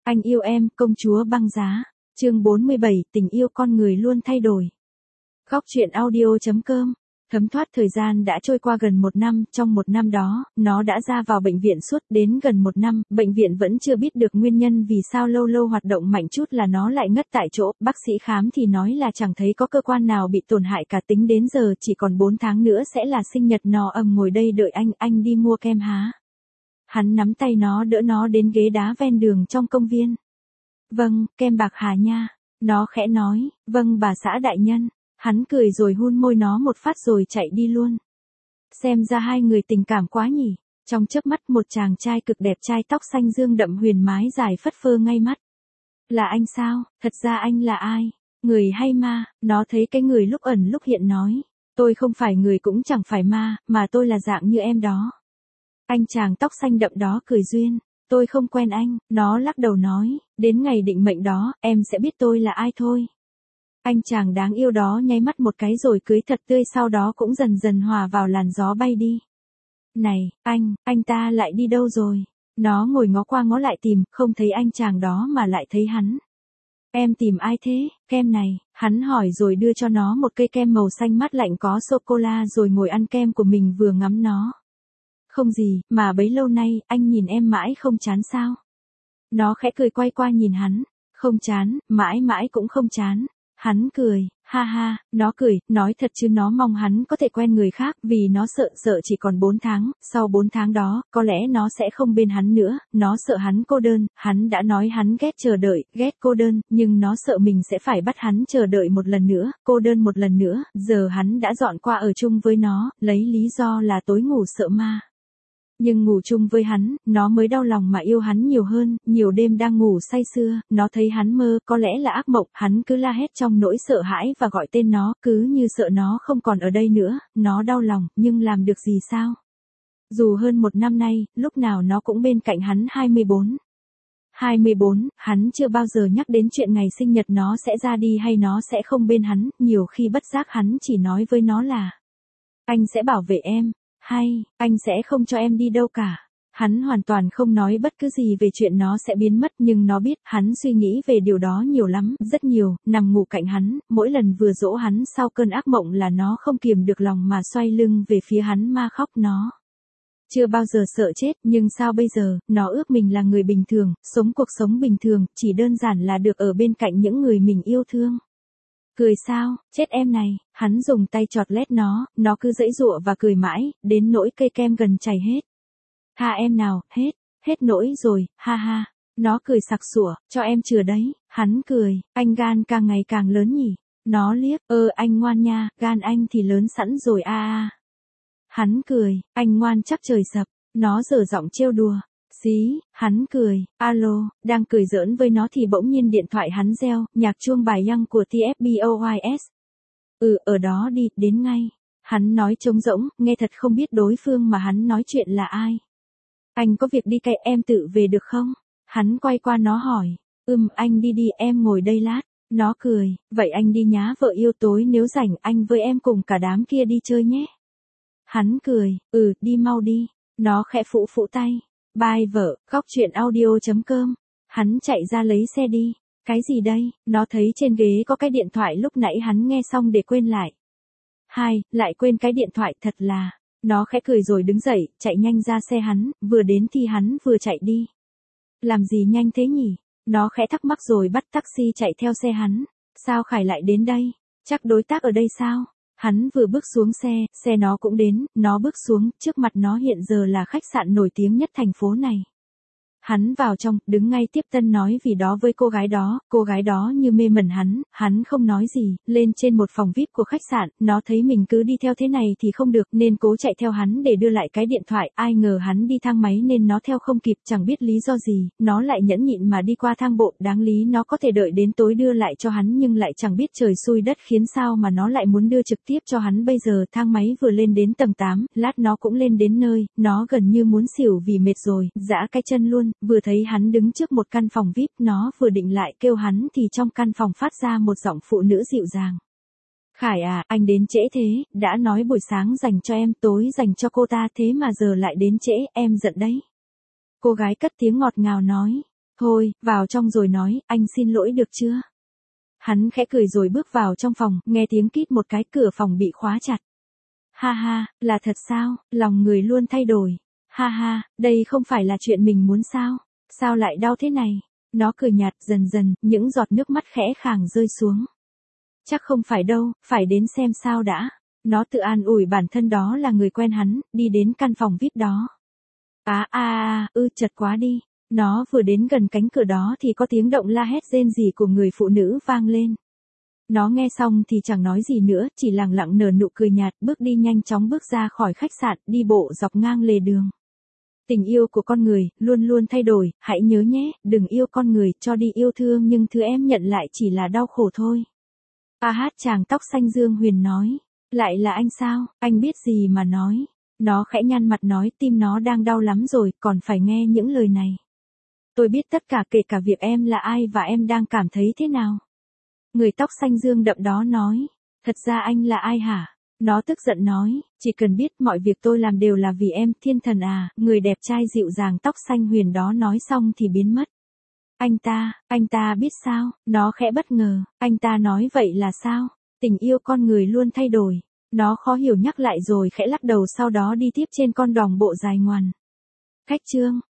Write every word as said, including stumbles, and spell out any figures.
Anh yêu em, công chúa băng giá. Chương bốn mươi bảy, tình yêu con người luôn thay đổi. Góc truyện audio chấm com. Thấm thoát thời gian đã trôi qua gần một năm, trong một năm đó, nó đã ra vào bệnh viện suốt đến gần một năm, bệnh viện vẫn chưa biết được nguyên nhân vì sao lâu lâu hoạt động mạnh chút là nó lại ngất tại chỗ, bác sĩ khám thì nói là chẳng thấy có cơ quan nào bị tổn hại cả, tính đến giờ chỉ còn bốn tháng nữa sẽ là sinh nhật nó. Ầm ngồi đây đợi anh, anh đi mua kem há. Hắn nắm tay nó đỡ nó đến ghế đá ven đường trong công viên. Vâng, kem bạc hà nha. Nó khẽ nói, vâng bà xã đại nhân. Hắn cười rồi hun môi nó một phát rồi chạy đi luôn. Xem ra hai người tình cảm quá nhỉ. Trong chớp mắt một chàng trai cực đẹp trai tóc xanh dương đậm huyền mái dài phất phơ ngay mắt. Là anh sao? Thật ra anh là ai? Người hay ma? Nó thấy cái người lúc ẩn lúc hiện nói. Tôi không phải người cũng chẳng phải ma, mà tôi là dạng như em đó. Anh chàng tóc xanh đậm đó cười duyên. Tôi không quen anh. Nó lắc đầu nói, đến ngày định mệnh đó, em sẽ biết tôi là ai thôi. Anh chàng đáng yêu đó nháy mắt một cái rồi cười thật tươi, sau đó cũng dần dần hòa vào làn gió bay đi. Này, anh, anh ta lại đi đâu rồi? Nó ngồi ngó qua ngó lại tìm, không thấy anh chàng đó mà lại thấy hắn. Em tìm ai thế? Kem này, hắn hỏi rồi đưa cho nó một cây kem màu xanh mát lạnh có sô-cô-la rồi ngồi ăn kem của mình vừa ngắm nó. Không gì, mà bấy lâu nay, anh nhìn em mãi không chán sao? Nó khẽ cười quay qua nhìn hắn. Không chán, mãi mãi cũng không chán. Hắn cười, ha ha, nó cười, nói thật chứ nó mong hắn có thể quen người khác vì nó sợ sợ chỉ còn bốn tháng, sau bốn tháng đó, có lẽ nó sẽ không bên hắn nữa, nó sợ hắn cô đơn, hắn đã nói hắn ghét chờ đợi, ghét cô đơn, nhưng nó sợ mình sẽ phải bắt hắn chờ đợi một lần nữa, cô đơn một lần nữa, giờ hắn đã dọn qua ở chung với nó, lấy lý do là tối ngủ sợ ma. Nhưng ngủ chung với hắn, nó mới đau lòng mà yêu hắn nhiều hơn, nhiều đêm đang ngủ say sưa, nó thấy hắn mơ, có lẽ là ác mộng, hắn cứ la hét trong nỗi sợ hãi và gọi tên nó, cứ như sợ nó không còn ở đây nữa, nó đau lòng, nhưng làm được gì sao? Dù hơn một năm nay, lúc nào nó cũng bên cạnh hắn. Hai mươi bốn hai mươi bốn, hắn chưa bao giờ nhắc đến chuyện ngày sinh nhật nó sẽ ra đi hay nó sẽ không bên hắn, nhiều khi bất giác hắn chỉ nói với nó là anh sẽ bảo vệ em. Hay, anh sẽ không cho em đi đâu cả. Hắn hoàn toàn không nói bất cứ gì về chuyện nó sẽ biến mất, nhưng nó biết, hắn suy nghĩ về điều đó nhiều lắm, rất nhiều, nằm ngủ cạnh hắn, mỗi lần vừa dỗ hắn sau cơn ác mộng là nó không kiềm được lòng mà xoay lưng về phía hắn mà khóc. Nó chưa bao giờ sợ chết, nhưng sao bây giờ, nó ước mình là người bình thường, sống cuộc sống bình thường, chỉ đơn giản là được ở bên cạnh những người mình yêu thương. Cười sao, chết em này, hắn dùng tay chọt lét nó, nó cứ giãy giụa và cười mãi, đến nỗi cây kem gần chảy hết. Ha em nào, hết, hết nỗi rồi, ha ha, nó cười sặc sủa, cho em chừa đấy, hắn cười, anh gan càng ngày càng lớn nhỉ, nó liếc, ơ anh ngoan nha, gan anh thì lớn sẵn rồi a a. Hắn cười, anh ngoan chắc trời sập, nó dở giọng trêu đùa. Xí, hắn cười, alo, đang cười giỡn với nó thì bỗng nhiên điện thoại hắn reo, nhạc chuông bài Young của tê ép boys. Ừ, ở đó đi, đến ngay. Hắn nói trống rỗng, nghe thật không biết đối phương mà hắn nói chuyện là ai. Anh có việc đi cậy, em tự về được không? Hắn quay qua nó hỏi, ừm anh đi đi, em ngồi đây lát. Nó cười, vậy anh đi nhá vợ yêu, tối nếu rảnh anh với em cùng cả đám kia đi chơi nhé. Hắn cười, ừ, đi mau đi. Nó khẽ phụ phụ tay. Bye vợ, góc truyện audio chấm com. Hắn chạy ra lấy xe đi. Cái gì đây? Nó thấy trên ghế có cái điện thoại lúc nãy hắn nghe xong để quên lại. Hai, lại quên cái điện thoại thật là. Nó khẽ cười rồi đứng dậy, chạy nhanh ra xe hắn, vừa đến thì hắn vừa chạy đi. Làm gì nhanh thế nhỉ? Nó khẽ thắc mắc rồi bắt taxi chạy theo xe hắn. Sao Khải lại đến đây? Chắc đối tác ở đây sao? Hắn vừa bước xuống xe, xe nó cũng đến, nó bước xuống, trước mặt nó hiện giờ là khách sạn nổi tiếng nhất thành phố này. Hắn vào trong, đứng ngay tiếp tân nói vì đó với cô gái đó, cô gái đó như mê mẩn hắn, hắn không nói gì, lên trên một phòng vi ai pi của khách sạn, nó thấy mình cứ đi theo thế này thì không được nên cố chạy theo hắn để đưa lại cái điện thoại, ai ngờ hắn đi thang máy nên nó theo không kịp, chẳng biết lý do gì, nó lại nhẫn nhịn mà đi qua thang bộ, đáng lý nó có thể đợi đến tối đưa lại cho hắn nhưng lại chẳng biết trời xui đất khiến sao mà nó lại muốn đưa trực tiếp cho hắn bây giờ. Thang máy vừa lên đến tầng tám, lát nó cũng lên đến nơi, nó gần như muốn xỉu vì mệt rồi, giã cái chân luôn. Vừa thấy hắn đứng trước một căn phòng vi ai pi, nó vừa định lại kêu hắn thì trong căn phòng phát ra một giọng phụ nữ dịu dàng. Khải à, anh đến trễ thế, đã nói buổi sáng dành cho em, tối dành cho cô ta thế mà giờ lại đến trễ, em giận đấy. Cô gái cất tiếng ngọt ngào nói. Thôi, vào trong rồi nói, anh xin lỗi được chưa? Hắn khẽ cười rồi bước vào trong phòng, nghe tiếng kít một cái, cửa phòng bị khóa chặt. Ha ha, là thật sao, lòng người luôn thay đổi. Ha ha, đây không phải là chuyện mình muốn sao? Sao lại đau thế này? Nó cười nhạt, dần dần, những giọt nước mắt khẽ khàng rơi xuống. Chắc không phải đâu, phải đến xem sao đã. Nó tự an ủi bản thân đó là người quen hắn, đi đến căn phòng vi ai pi đó. À à à, ư chật quá đi. Nó vừa đến gần cánh cửa đó thì có tiếng động la hét rên rỉ của người phụ nữ vang lên. Nó nghe xong thì chẳng nói gì nữa, chỉ lặng lặng nở nụ cười nhạt, bước đi nhanh chóng bước ra khỏi khách sạn, đi bộ dọc ngang lề đường. Tình yêu của con người, luôn luôn thay đổi, hãy nhớ nhé, đừng yêu con người, cho đi yêu thương nhưng thứ em nhận lại chỉ là đau khổ thôi. A hát chàng tóc xanh Dương Huyền nói. Lại là anh sao, anh biết gì mà nói. Nó khẽ nhăn mặt nói, tim nó đang đau lắm rồi, còn phải nghe những lời này. Tôi biết tất cả, kể cả việc em là ai và em đang cảm thấy thế nào. Người tóc xanh dương đậm đó nói. Thật ra anh là ai hả? Nó tức giận nói, chỉ cần biết mọi việc tôi làm đều là vì em, thiên thần à. Người đẹp trai dịu dàng tóc xanh huyền đó nói xong thì biến mất. Anh ta, anh ta biết sao? Nó khẽ bất ngờ, anh ta nói vậy là sao? Tình yêu con người luôn thay đổi. Nó khó hiểu nhắc lại rồi khẽ lắc đầu, sau đó đi tiếp trên con đòng bộ dài ngoằn. Khách chương